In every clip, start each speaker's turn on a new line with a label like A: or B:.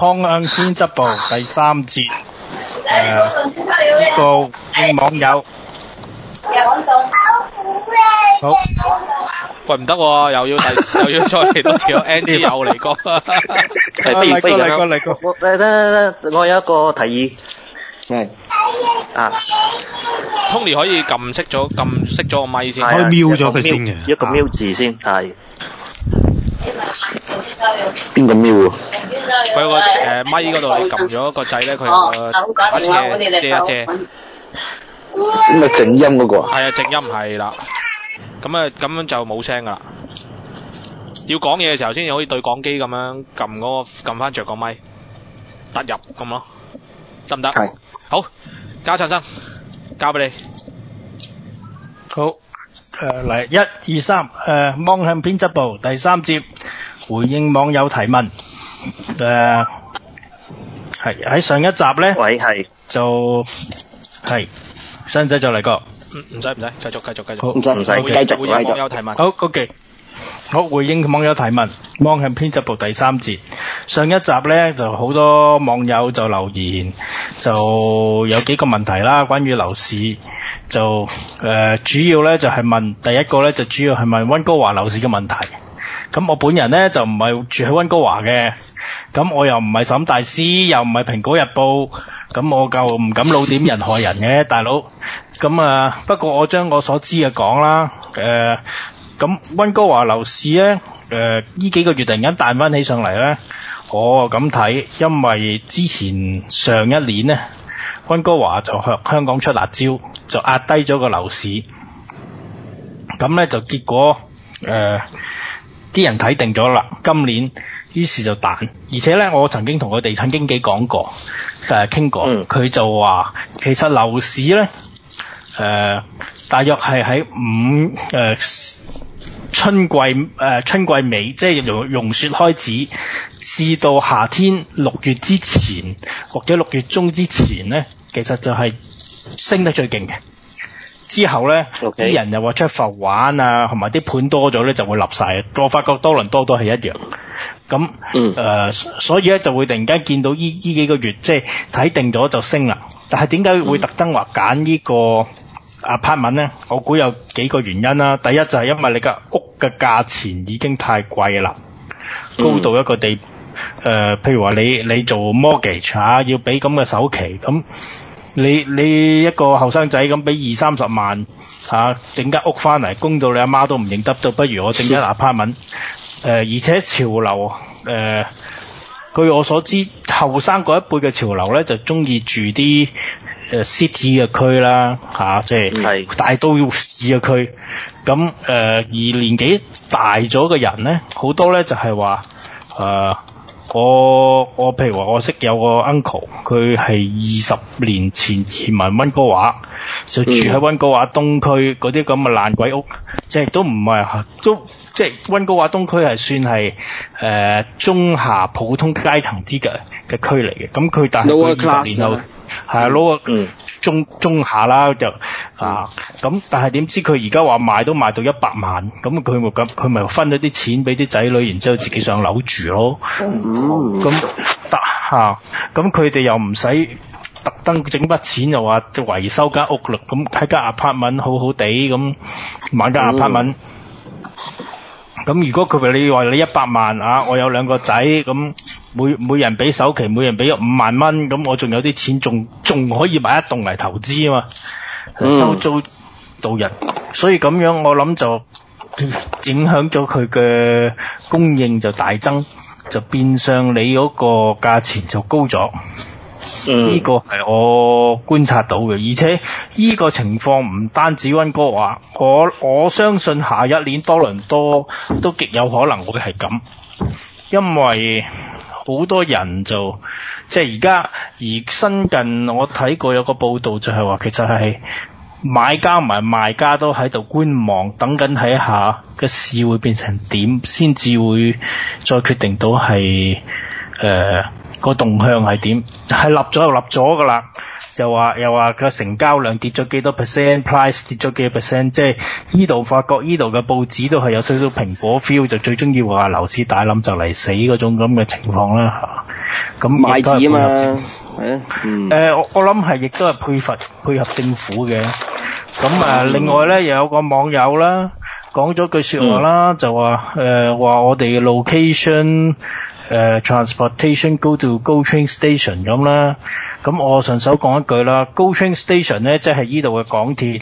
A: 方向編輯部第3節，呢個網友好，
B: 喂唔得喎，又要再嚟多次，Andy 又嚟過，
A: 嚟過，
C: 得，我有一個提議，係
B: Tony 可以撳熄咗個咪先，
D: 可以瞄咗佢先嘅，
C: 一個瞄字先，係
E: 邊個瞄啊？
B: 佢個咪嗰度你撳咗個掣咧，佢有個遮一遮。
E: 咁咪靜音嗰個啊？
B: 係啊，靜音係啦。咁樣就冇聲噶啦。要講嘢嘅時候先可以對講機咁樣撳翻着個咪，突入咁咯，得唔得？
E: 係。
B: 好，加陳生，交俾你。
A: 好，嚟1、2、3，望向編輯部第3節，回應網友提問。係喺上一集咧，
C: 喂係
A: 就係使唔使再嚟過？
B: 唔使，繼續。
A: 好，
E: 唔使，繼續。
B: 回應網友提問。
A: 好 ，OK。好，回應網友提問，望向編輯部第3節。上一集咧就好多網友就留言，就有幾個問題啦，關於樓市就主要咧就係問第一個咧就主要係問溫哥華樓市嘅問題。咁我本人咧就唔係住喺溫哥華嘅，咁我又唔係沈大師，又唔係蘋果日報，咁我就唔敢老點人害人嘅，大佬。咁不過我將我所知嘅講啦，咁溫哥華樓市咧，呢幾個月突然間彈翻起上嚟咧，我咁睇，因為之前上一年咧，溫哥華就向香港出辣椒，就壓低咗個樓市，咁咧就結果啲人睇定咗啦，今年於是就彈，而且咧我曾經同個地產經紀講過，傾過，佢就話其實樓市咧，大約係喺春季尾，即係融雪開始，至到夏天6月之前，或者6月中之前咧，其實就係升得最勁嘅。之後咧，啲人又話出埠玩啊，同埋啲盤多咗咧就會立晒。我發覺多倫多都係一樣。咁所以咧就會突然間見到呢幾個月即係睇定咗就升啦。但係點解會特登話揀呢個apartment咧？我估有幾個原因啦。第一就係因為你嘅屋嘅價錢已經太貴啦，高到一個地譬如話你做 mortgage 要俾咁嘅首期咁。你一個後生仔咁俾20-30萬整間屋翻嚟，供到你阿媽都唔認得，就不如我整間 apartment。而且潮流據我所知，後生嗰一輩嘅潮流咧就中意住啲city 嘅區啦，即係大都市嘅區。咁而年紀大咗嘅人咧，好多咧就係話我譬如話我識有個 uncle， 佢係20年前移民溫哥華，就住喺溫哥華東區嗰啲咁嘅爛鬼屋，即係都唔係即係溫哥華東區係算係中下普通階層啲嘅區嚟嘅。咁佢但係佢20年後係lower中下啦，就咁但係點知佢而家話賣都賣到100萬，咁佢咪分咗啲錢俾啲仔女，然之後自己上樓住咯。咁佢哋又唔使特登整筆錢，又話維修間屋嘞，咁喺間 apartment 好好地咁買間 apartment。咁如果佢話你100萬我有2個仔，咁每人俾首期，每人俾5萬蚊，咁我仲有啲錢，仲可以買一棟嚟投資啊嘛，收租度日。所以咁樣我諗就影響咗佢嘅供應就大增，就變相你嗰個價錢就高咗。呢個係我觀察到嘅，而且呢個情況唔單止溫哥華，我相信下一年多倫多都極有可能會係咁，因為好多人就即係而新近我睇過有個報道就係話，其實係買家同埋賣家都喺度觀望，等緊睇下個市會變成點，先至會再決定到係個動向係點，係立咗就立咗噶啦。 又話個成交量跌咗幾多 percent，price 跌咗幾多 percent， 即係依度發覺依度嘅報紙都係有少少蘋果 feel， 就最中意話樓市大冧就嚟死嗰種咁嘅情況啦嚇。咁
D: 賣紙啊嘛，
A: 我諗係亦都係配合政府嘅。咁另外咧又有個網友啦講咗句説話啦，就話我哋嘅 location transportation go to GO train station 咁啦。咁我順手講一句啦，GO train station 咧即係依度嘅港鐵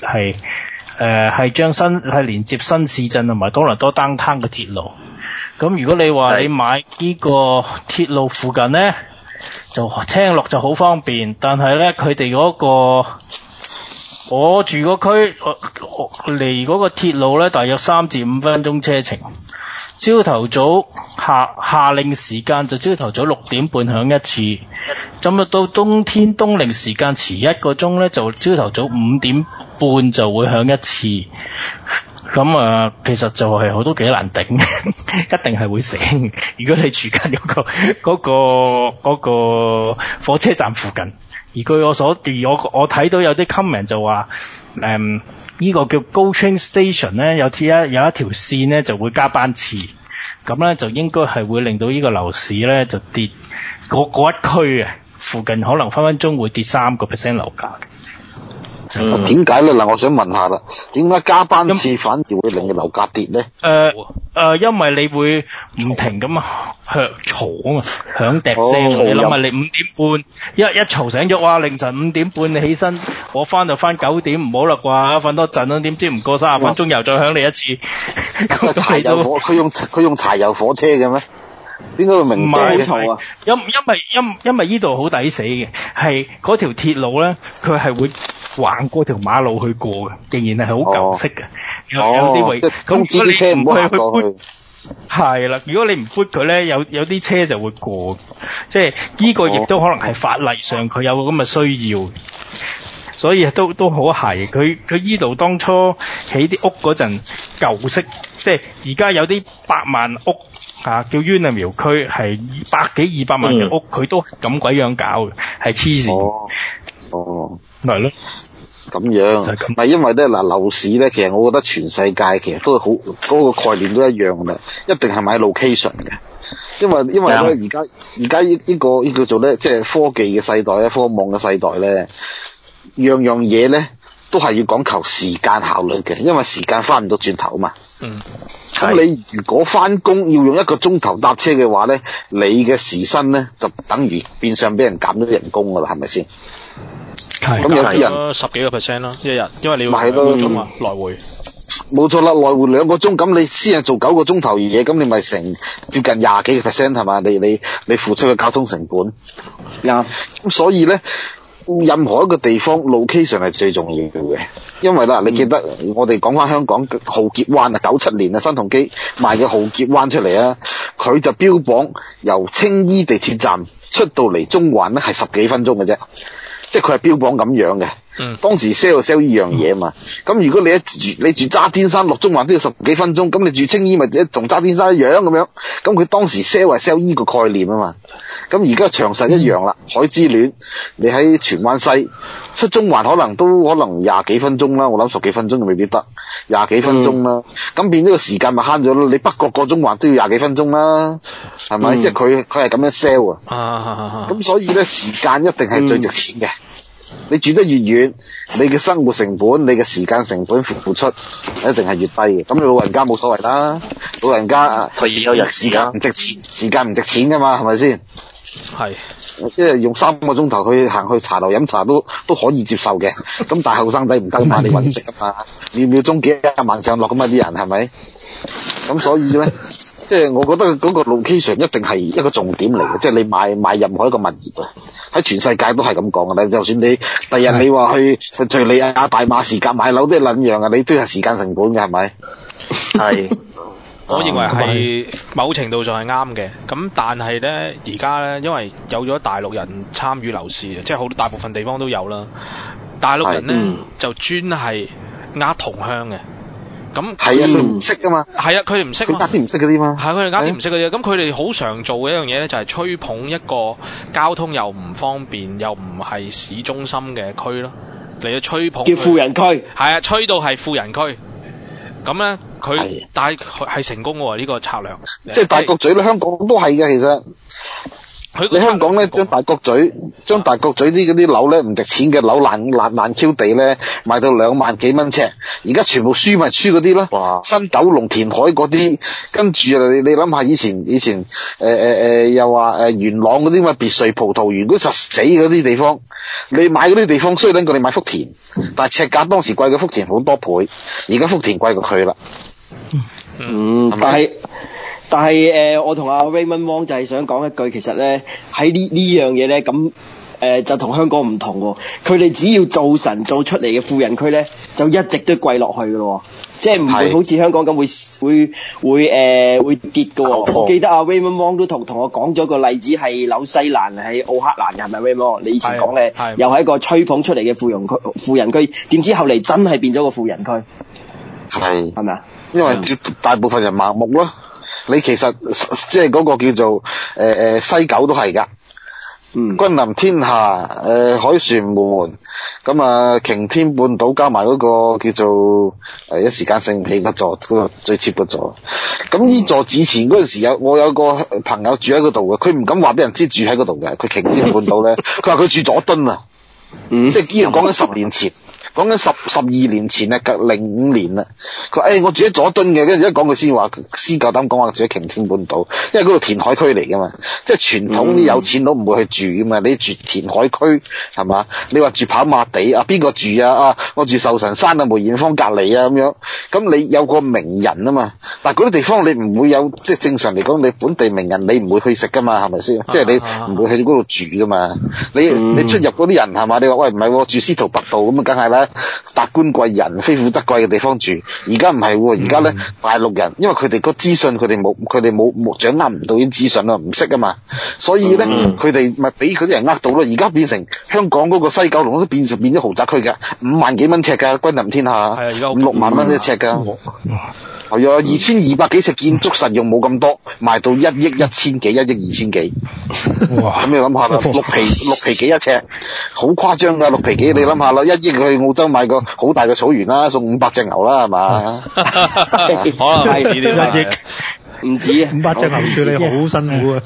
A: 係連接新市鎮同埋多倫多 downtown 嘅鐵路。咁如果你話你買呢個鐵路附近咧，就聽落就好方便，但係咧佢哋嗰個我住個區離嗰個鐵路咧大約3至5分鐘車程。朝頭早夏令時間就朝頭早6點半響一次，咁到冬天冬令時間遲1個鐘咧，就朝頭早5點半就會響一次。咁其實就係都幾難頂，一定係會醒。如果你住緊嗰個火車站附近，而據我睇到有啲 comment 就話，呢個叫 GO train station 咧，有一條線咧就會加班次，咁咧就應該係會令到呢個樓市咧就跌嗰一區啊，附近可能分分鐘會跌3% 樓價嘅。
E: 點解咧？嗱，我想問下啦，點解加班次反而會令個樓價跌咧？
A: 因為你會唔停咁嘈啊嘛，響笛聲。你諗下，你5點半一嘈醒咗，哇！凌晨5點半你起身，我翻9點，唔好啦啩，瞓多陣啦，點知唔過30分鐘又再響你一次。
E: 柴油火，佢用柴油火車嘅咩？點解會明咗好嘈啊？
A: 因為呢度好抵死嘅，係嗰條鐵路咧，佢係會橫過條馬路去過嘅，仍然係好舊式嘅。有啲位，咁如果你唔去搬，係啦，如果你唔搬佢咧，有啲車就會過，即係呢個亦都可能係法例上佢有咁嘅需要，所以都好係。佢依度當初起啲屋嗰陣舊式，即係而家有啲100萬屋。叫 Unimil 區係100幾200萬嘅屋，佢都咁鬼樣搞嘅，係黐線。咪咯，
E: 咁樣，唔係因為咧嗱，樓市咧，其實我覺得全世界其實都好嗰個概念都一樣嘅，一定係買 location 嘅。因為咧而家呢個叫做咧，即係科技嘅世代咧，科網嘅世代咧，樣嘢咧都係要講求時間效率嘅，因為時間翻唔到轉頭啊嘛。咁你如果翻工要用1個鐘頭搭車嘅話咧，你嘅時薪咧就等於變相俾人減咗人工噶啦，係咪先？咁有啲人
B: 10幾個%啦，一日，因為你要2個鐘啊，來回。
E: 冇錯啦，來回2個鐘，咁你先係做9個鐘頭嘢，咁你咪成接近20幾個%係嘛？你付出嘅交通成本。咁所以咧，任何一個地方 location 係最重要嘅，因為啦，你記得我哋講翻香港浩劫灣啊，97年啊，新鴻基賣嘅浩劫灣出嚟啊，佢就標榜由青衣地鐵站出到嚟中環咧係10幾分鐘嘅啫，即係佢係標榜咁樣嘅。當時 sell 呢樣嘢嘛，咁如果你住渣甸山落中環都要10幾分鐘，咁你住青衣咪同渣甸山一樣咁樣，咁佢當時 sell 係 sell 依個概念啊嘛。咁而家長實一樣啦，海之戀你喺荃灣西出中環可能20幾分鐘啦，我諗10幾分鐘就未必得，20幾分鐘啦，咁變咗個時間咪慳咗咯。你北角過中環都要20幾分鐘啦，係咪？即係佢係咁樣 sell 啊。咁所以咧，時間一定係最值錢嘅。你住得越遠，你嘅生活成本、你嘅時間成本付出一定係越低嘅。咁你老人家冇所謂啦，老人家
C: 退休日時間唔值錢，
E: 時間唔值錢噶嘛，係咪先？
B: 係，
E: 即係用3個鐘頭去行去茶樓飲茶都可以接受嘅。咁但係後生仔唔得嘛，你搵食啊嘛，秒秒鐘幾10萬上落咁啊啲人係咪？咁所以咧，即係我覺得嗰個 location 一定係一個重點嚟嘅，即係你買任何一個物業啊，喺全世界都係咁講嘅啦。就算你第日你話去敘利亞大馬士革買樓都係撚樣啊，你都係時間成本嘅係咪？
C: 係。
B: 我認為係某程度上係啱嘅，咁但係咧而家咧，因為有咗大陸人參與樓市，即係好大部分地方都有啦。大陸人咧就專係呃同鄉嘅， 咁
E: 係啊，佢唔識噶嘛，
B: 係啊，佢哋唔識嘛。
E: 佢呃啲唔識嗰啲嘛。
B: 係佢哋呃啲唔識嘅啫，咁佢哋好常做嘅一樣嘢咧，就係吹捧一個交通又唔方便又唔係市中心嘅區咯，嚟去吹捧
D: 叫富人區。
B: 係啊，吹到係富人區，咁咧佢
E: 係
B: 但係佢係成功嘅喎呢個策略，
E: 即係大角咀咧，香港都係嘅其實。你香港咧，將大角咀啲嗰啲樓咧唔值錢嘅樓爛 Q 地咧，賣到2萬幾蚊尺，而家全部輸咪輸嗰啲咯。
C: 哇！
E: 新九龍填海嗰啲，跟住你諗下以前又話元朗嗰啲乜別墅葡萄園嗰實死嗰啲地方，你買嗰啲地方衰撚過你買福田，但係尺價當時貴過福田好多倍，而家福田貴過佢啦。
D: 但係我同阿 Raymond Wong 就係想講一句，其實咧喺呢樣嘢咧，咁就同香港唔同喎。佢哋只要做神做出嚟嘅富人區咧，就一直都貴落去嘅咯，即係唔會好似香港咁會跌嘅喎。我記得阿 Raymond Wong 都同我講咗個例子係紐西蘭喺奧克蘭嘅，係咪 Raymond？你以前講咧又係一個吹捧出嚟嘅富人區，點知後嚟真係變咗個富人區，係咪啊？
E: 因為大部分人盲目咯。你其實即係嗰個叫做西九都係㗎，君臨天下凱旋門咁啊，擎天半島加埋嗰個叫做一時間醒唔起嗰座嗰個最 cheap 嗰座。咁呢座以前嗰陣時我有個朋友住喺嗰度嘅，佢唔敢話俾人知住喺嗰度嘅，佢擎天半島咧，佢話佢住佐敦啊，即係依樣講緊10年前。講緊12年前啊，05年啦。佢話我住喺佐敦嘅，跟住一講佢先夠膽講話住喺擎天半島，因為嗰度填海區嚟噶嘛，即係傳統啲有錢佬唔會去住噶嘛。你住填海區係嘛？你話住跑馬地啊，邊個住啊？我住壽臣山啊，梅艷芳隔離啊咁樣。咁你有個名人啊嘛，但係嗰啲地方你唔會有，即係正常嚟講，你本地名人你唔會去食噶嘛，係咪先？即係你唔會去嗰度住噶嘛。你出入嗰啲人係嘛？你話喂唔係住司徒拔道咁啊，梗係啦。達官貴人非富則貴嘅地方住，而家唔係喎，而家咧大陸人，因為佢哋個資訊佢哋冇掌握唔到啲資訊啊，唔識啊嘛，所以咧佢哋咪俾嗰啲人呃到咯。而家變成香港嗰個西九龍都變咗豪宅區嘅，5萬幾蚊尺㗎，君臨天下，
B: 係啊，而家
E: 5-6萬蚊一尺㗎。係啊，2200幾尺建築實用冇咁多，賣到1億1000幾，1億2000幾。哇！咁你諗下啦，6皮幾一尺，好誇張㗎，6皮幾你諗下啦，1億去澳洲買個好大嘅草原啦，送500隻牛啦，係嘛？
B: 可能係1億，
D: 唔止啊
F: ，500隻牛對你好辛苦啊。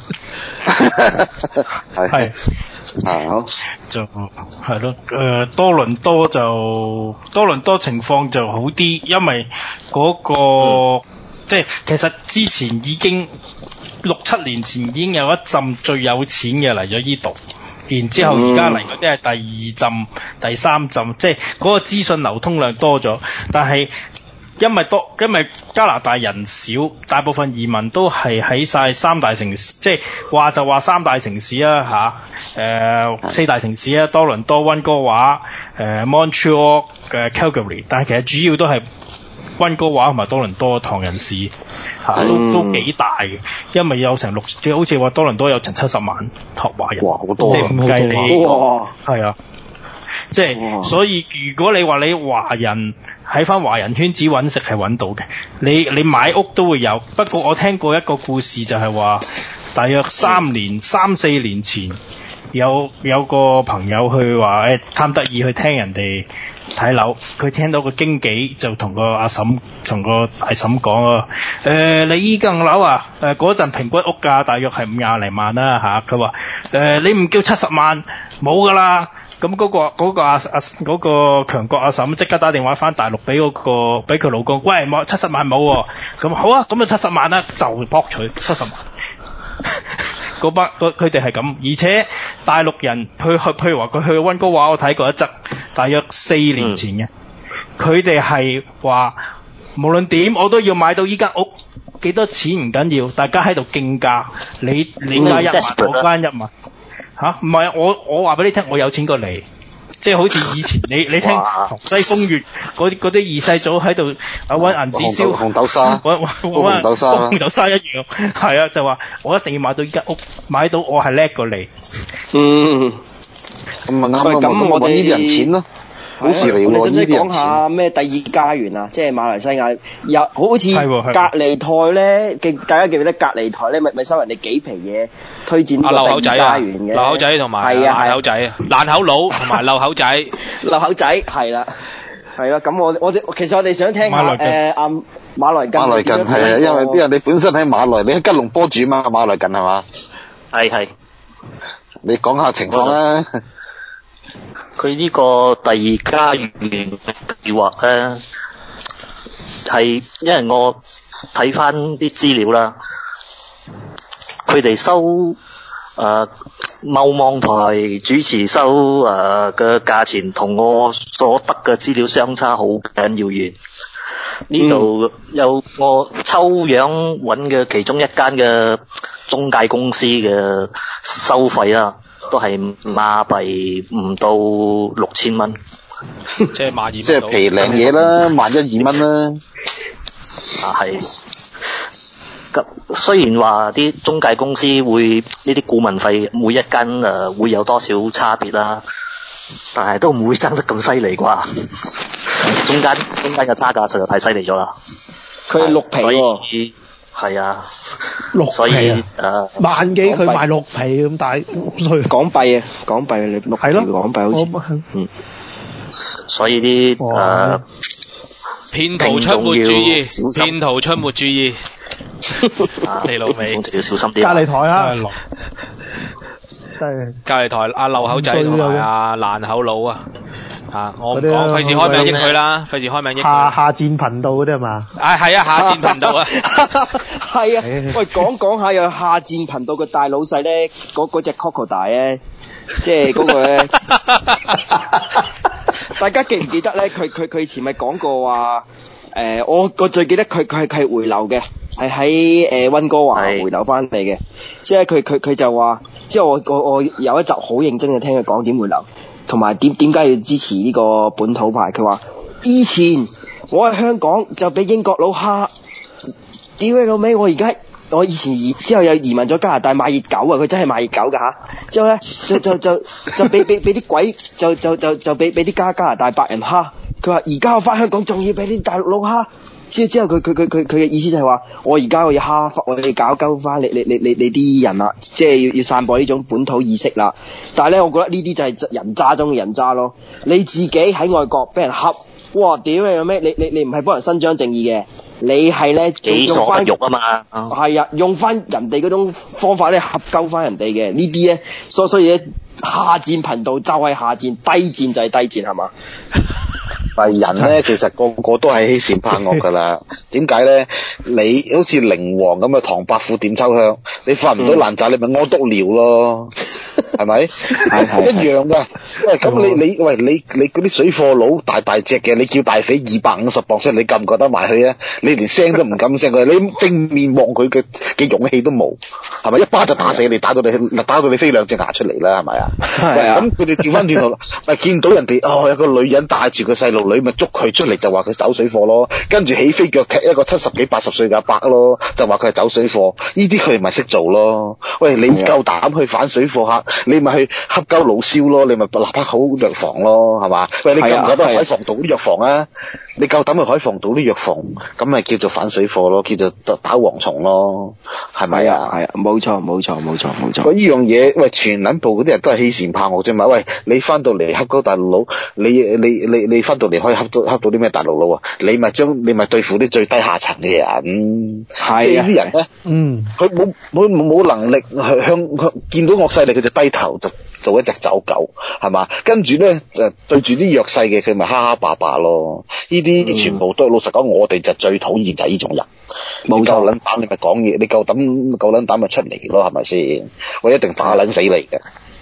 E: 係。好
A: 就係咯，多倫多情況就好啲，因為嗰個即係其實之前已經6-7年前已經有一陣最有錢嘅嚟咗呢度，然之後而家嚟嗰啲係第二陣、第3陣，即係嗰個資訊流通量多咗，但係因為加拿大人少，大部分移民都係喺晒3大城市，即係話3大城市啊4大城市啊，多倫多、溫哥華、Montreal 嘅 Calgary， 但係其實主要都係溫哥華同埋多倫多唐人市都幾大嘅，因為有成好似話多倫多有成70萬華人，
E: 哇，好多
A: 即係唔計你，
D: 哇，
A: 係啊。即係，所以如果你話你華人喺翻華人圈子揾食係揾到嘅，你買屋都會有。不過我聽過一個故事就係話，大約3-4年前有個朋友去話貪得意去聽人哋睇樓，佢聽到個經紀就同個大嬸講啊，你依間樓啊，嗰陣平均屋價大約係50零萬啦嚇，佢話你唔叫70萬冇㗎啦。咁嗰個強國阿嬸即刻打電話翻大陸俾佢老公，喂冇70萬冇喎，咁好啊，咁就70萬啦，就博取70萬。佢哋係咁，而且大陸人譬如話佢去溫哥華，我睇過一則，大約4年前嘅，佢哋係話無論點我都要買到依間屋，幾多錢唔緊要，大家喺度競價，你加1萬，我加1萬。唔係我話俾你聽，我有錢過你，即係好似以前你聽塘西風月嗰啲二世祖喺度揾銀紙燒
E: 紅豆沙，
A: 揾紅豆沙一樣，係啊，就話我一定要買到依間屋，買到我係叻過你。
E: 咁咪啱咯，咁我揾呢啲人錢咯。 好事嚟喎。
D: 我哋使唔使
E: 呢啲人
D: 講下咩第二家園啊？即係馬來西亞有好似
A: 係喎
D: 隔離台咧，大家記唔記得隔離台咧？咪收人哋幾皮嘢推薦呢
B: 漏口
D: 個第二
B: 仔啊，
D: 家園嘅。
B: 漏口仔同埋
D: 係啊
B: 爛口仔啊，爛口佬同埋漏口仔。
D: 漏口仔係啦，係啦。咁我哋其實我哋想聽下馬來近
E: 係啊，因為啲人你本身喺馬來，你喺吉隆坡住嘛，馬來近係嘛？
C: 係。
E: 你講下情況啦。
C: 佢呢個第二家園計劃咧，係因為我睇翻啲資料啦，佢哋收某網台主持收嘅價錢同我所得嘅資料相差好緊要遠。呢度有我抽樣揾嘅其中一間嘅中介公司嘅收費啦，都係馬幣唔到6000蚊，
B: 即係萬二，即
E: 係皮靚嘢啦，11,2蚊啦。
C: 係。咁雖然話啲中介公司會呢啲顧問費每一間會有多少差別啦，但係都唔會爭得咁犀利啩。中間嘅差價實在太犀利咗啦。
D: 佢6皮喎。
C: 係啊。
F: 6皮啊。
C: 所以
F: 萬幾佢賣6皮咁大，
D: 港幣啊，港幣你6皮港幣好似。
C: 所以啲
B: 騙徒出沒注意，騙徒出沒注意。你老味，
C: 要小心啲。
F: 隔離台啊！
B: 隔離台阿漏口仔同埋阿爛口佬啊！我唔講，費事開名益佢啦，費事開名益佢。
F: 下戰頻道嗰啲係嘛？
B: 係啊，下戰頻道啊。
D: 係啊，喂，講下有下戰頻道嘅大老細咧，嗰隻 Crocodile 咧，即係嗰個咧，大家記唔記得咧？佢以前咪講過話，我最記得佢係回流嘅，係喺溫哥華回流翻嚟嘅。即係佢就話，即係我有一集好認真嘅聽佢講點回流。同埋點解要支持呢個本土派？佢話以前我喺香港就俾英國佬蝦，屌你老味！我以前之後又移民咗加拿大賣熱狗啊！佢真係賣熱狗㗎嚇。之後咧就俾啲鬼就俾啲加拿大白人蝦。佢話而家我翻香港仲要俾啲大陸佬蝦。之後佢嘅意思就係話，我而家我要搞鳩翻你啲人啦，即係要散播呢種本土意識啦。但係咧，我覺得呢啲就係人渣中嘅人渣咯。你自己喺外國俾人恰，哇！屌你老咩？你唔係幫人伸張正義嘅，你係咧用翻
C: 肉啊嘛。
D: 係啊，用翻人哋嗰種方法咧恰鳩翻人哋嘅呢啲咧，所以咧下戰頻道就係下戰，低戰就係低戰係嘛？
E: 但係人咧，其實個個都係欺善怕惡噶啦。點解咧？你好似靈王咁嘅唐伯虎點秋香，你發唔到爛渣，你咪屙督尿咯，係咪？一樣噶。喂，咁你嗰啲水貨佬大隻嘅，你叫大匪250磅出嚟，你覺唔覺得埋去啊？你連聲都唔敢聲佢，你正面望佢嘅勇氣都冇，係咪？一巴就打死你，打到你飛兩隻牙出嚟啦，係咪啊？係啊。咁佢哋調翻轉頭，咪見到人哋有個女人帶住個細路女，咪捉佢出嚟就話佢走水貨咯，跟住起飛腳踢一個70幾80歲嘅阿伯咯，就話佢係走水貨，呢啲佢哋咪識做咯。喂，你夠膽去反水貨客，你咪去恰鳩老蕭咯，你咪立刻好藥房咯，係嘛？喂，你夠唔夠膽去海防島啲藥房啊？你夠膽去海防島啲藥房，咁咪叫做反水貨咯，叫做打蝗蟲咯，係咪啊？
D: 係啊，冇錯。
E: 喂，呢樣嘢，喂，全撚部嗰啲人都係欺善怕惡啫嘛。喂，你翻到嚟恰鳩大陸佬，你翻到嚟可以恰到啲咩大陸佬啊？你咪對付啲最低下層嘅人，即係呢啲人咧，佢冇能力向見到惡勢力，佢就低頭就做一隻走狗，係嘛？跟住咧就對住啲弱勢嘅，佢咪蝦蝦霸霸咯。呢啲全部都老實講，我哋就最討厭就係呢種人。冇夠撚膽你咪講嘢，你夠撚膽咪出嚟咯，係咪先？我一定打撚死你嘅。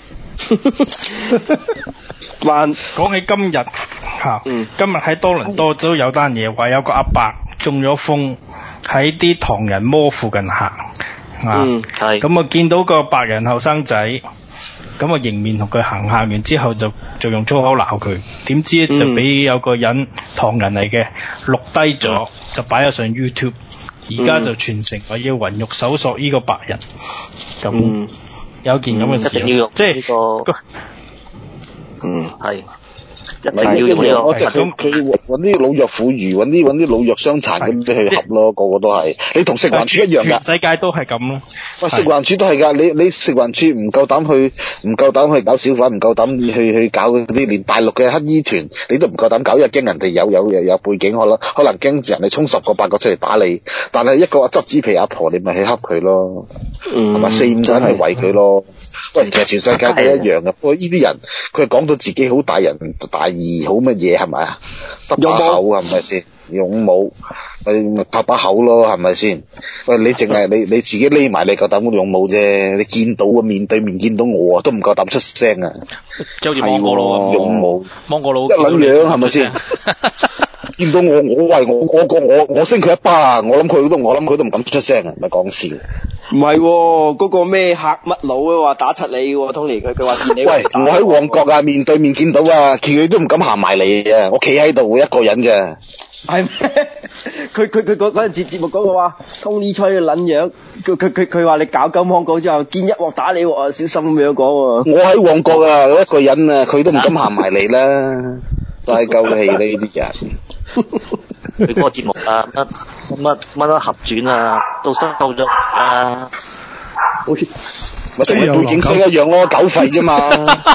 A: 講起今日今日喺多倫多都有單嘢，話有個阿伯中咗風喺啲唐人摩附近行係咁啊，見到個白人後生仔，咁啊迎面同佢行完之後就用粗口鬧佢，點知就俾有個人唐人嚟嘅錄低咗，就擺咗上 YouTube， 而家就傳承話要雲獄搜索呢個白人，咁有件咁嘅事，
C: 一定要用
A: 即係
C: 呢個係一定要用呢個。
E: 即係佢揾啲老弱婦孺，揾啲老弱傷殘嗰啲去合咯，個個都係。你同食環署一樣㗎。
A: 全世界都係咁咯。
E: 喂，食環署都係㗎，你食環署唔夠膽去搞小販，唔夠膽去搞嗰啲，連大陸嘅黑衣團你都唔夠膽搞，因為驚人哋有背景，可能驚人哋衝10個8個出嚟打你。但係一個執紙皮阿婆，你咪去恰佢咯，係咪4-5個人去圍佢咯？喂，其實全世界都一樣嘅。不過呢啲人佢係講到自己好大人大義，好乜嘢係咪啊？得把口係咪先？勇武咪拍把口咯，係咪先？喂，你淨係你自己匿埋，你夠膽勇武啫？你見到啊，面對面見到我啊，都唔夠膽出聲啊！
B: 即係好似芒果佬咁，
E: 勇武
B: 芒果佬
E: 一撚樣係咪先？見到我升佢一巴啊！我諗佢都唔敢出聲啊！咪講笑。
D: 唔係喎，嗰個咩客乜佬啊話打柒你喎，Tony佢話見你。
E: 喂，我喺旺角啊，面對面見到啊，佢都唔敢行埋嚟啊！我企喺度一個人啫。
D: 係咩？佢嗰陣節目講嘅話，Tony 吹嘅撚樣，佢話你搞金芒果之後，見一鑊打你鑊啊，小心咁樣講喎。
E: 我喺旺角啊，一個人啊，佢都唔敢行埋嚟啦，真係夠氣呢啲人。
C: 佢嗰個節目啊，乜都合轉啊，都收咗啊，
E: 咪同佢背景聲一樣咯，狗吠啫嘛。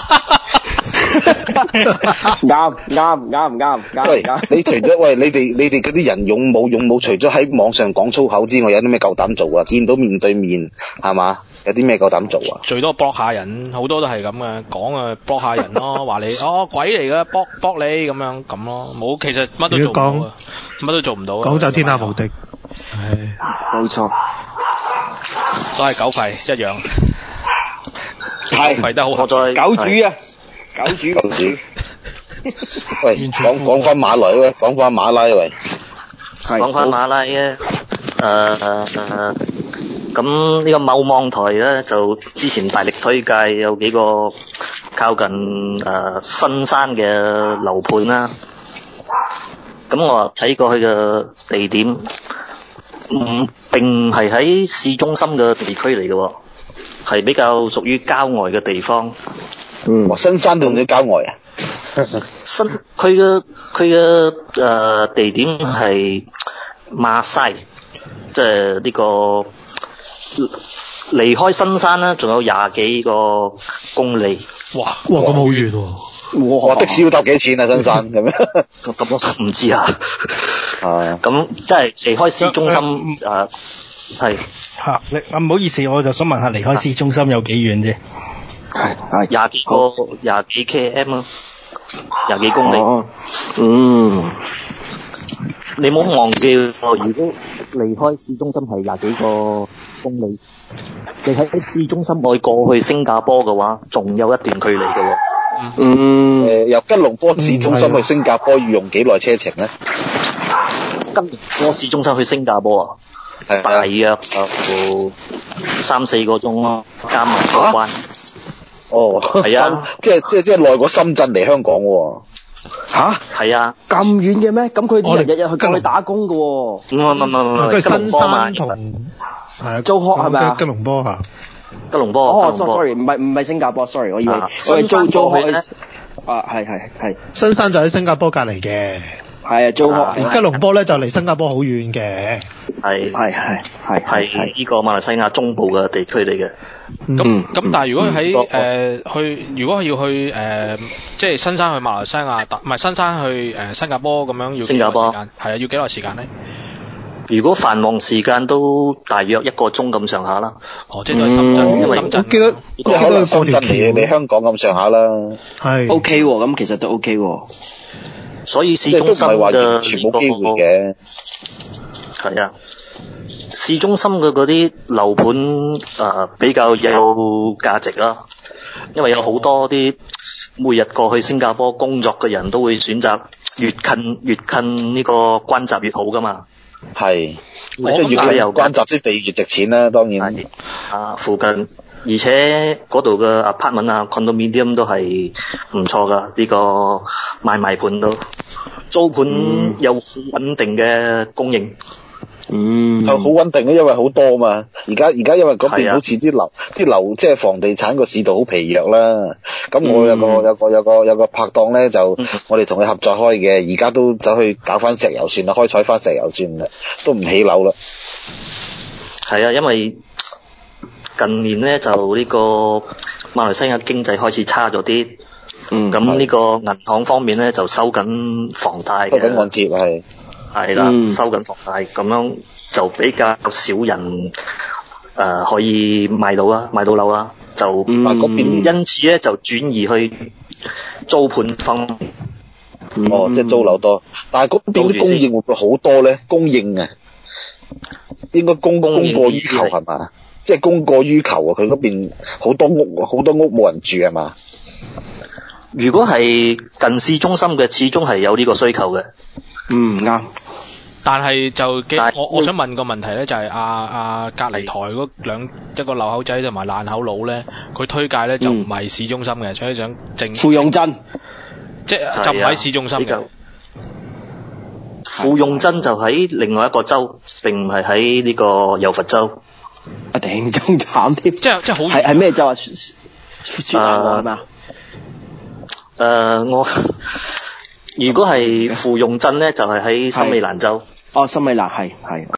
E: 啱。喂，你除咗你哋嗰啲人勇武，除咗喺網上講粗口之外，有啲咩夠膽做啊？見到面對面係嘛？有啲咩夠膽做啊？
B: 最多block下人，好多都係咁嘅，講啊 block 下人咯，話你鬼嚟嘅block你咁咯，冇其實乜都做唔到啊，乜都做唔到。
F: 講就天下無敵，
D: 係冇錯，
B: 都係狗吠一樣，
D: 係
B: 吠得好合。
D: 狗主啊，狗主。
E: 喂，講翻馬來喂，講翻馬拉喂，
C: 講翻馬拉咧，咁呢個某網台咧就之前大力推介有幾個靠近新山嘅樓盤啦，咁我睇過去嘅地點，並唔係喺市中心嘅地區嚟嘅，係比較屬於郊外嘅地方。
E: 新山同你郊外啊？
C: 佢嘅地點係馬西，即係呢個離開新山啦，仲有20幾個公里。
F: 哇，咁好遠喎！
E: 哇，的士要搭幾錢啊？新山咁樣？
C: 咁我唔知啊。咁即係離開市中心係
A: 嚇你唔好意思，我就想問下離開市中心有幾遠啫？
C: 係廿幾 km 啊，20幾公里。你唔好忘記，如果離開市中心係20幾個公里，你喺市中心外過去新加坡嘅話，仲有一段距離嘅喎。
E: 由吉隆坡市中心去新加坡要用幾耐車程咧？
C: 吉隆坡市中心去新加坡啊，大約要3-4個鐘咯，加埋過關。係啊，
E: 即係耐過深圳嚟香港喎。
D: 吓？
C: 係啊，
D: 咁遠嘅咩？咁佢啲人日日去過去打工嘅喎。
C: 唔係，
F: 新山同係
D: 租殼係咪啊？
F: 吉隆坡嚇。
C: 吉隆坡。
D: sorry，唔係新加坡 ，sorry， 我以為我係租殼咧。係。
F: 新山就喺新加坡隔離嘅。
D: 係啊，租殼。
F: 吉隆坡咧就離新加坡好遠嘅。
C: 係呢個馬來西亞中部嘅地區嚟嘅。
B: 咁但係如果如果要去即係新山去馬來西亞，唔係新山去新加坡咁樣要幾耐時間？係啊，要幾耐時間咧？
C: 如果繁忙時間都大約1個鐘咁上下啦。
B: 即係都係深圳。因為
F: 我記得
E: 可能深圳嚟香港咁上下啦。
F: 係。
D: OK 喎，咁其實都 OK 喎。
C: 所以市中心嘅
E: 全冇機會嘅。
C: 係啊。市中心嘅嗰啲樓盤比較有價值啦，因為有好多啲每日過去新加坡工作嘅人都會選擇越近呢個關閘越好噶嘛。係，即係越近關閘啲地越值錢啦，當然。附近，而且嗰度嘅 apartment 啊 condominium 都係唔錯噶，呢個買賣盤都租盤有穩定嘅供應。
E: 就好穩定嘅，因為好多嘛。而家因為嗰邊好似啲樓即係房地產個市道好疲弱啦。 咁我有個拍檔咧，就我哋同佢合作開嘅，而家都走去搞翻石油線啦，開採翻石油線啦，都唔起樓啦。
C: 係啊，因為近年咧就呢個馬來西亞經濟開始差咗啲，咁呢個銀行方面咧就收緊房貸嘅，
E: 收緊按揭
C: 係啦，收緊房貸，咁樣就比較少人可以買到樓啦，就嗰邊因此咧就轉移去租盤方面。
E: 即係租樓多，但係嗰邊啲供應會唔會好多咧？供應啊，應該供過於求係嘛？即係供過於求啊！佢嗰邊好多屋冇人住係嘛？
C: 如果係近市中心嘅，始終係有呢個需求嘅。
D: 啱。
B: 但係我想問個問題咧，就係隔離台嗰一個漏口仔同埋爛口佬咧，佢推介咧就唔係市中心嘅，所以想
D: 芙蓉鎮，
B: 即係就唔喺市中心嘅。
C: 芙蓉鎮就喺另外一個州，並唔係喺呢個柔佛州。
D: 頂中慘添，
B: 即係好
D: 係咩州啊？雪蘭莪係嘛？
C: 我如果係芙蓉鎮咧，就係喺森美蘭州。
D: 森美蘭係。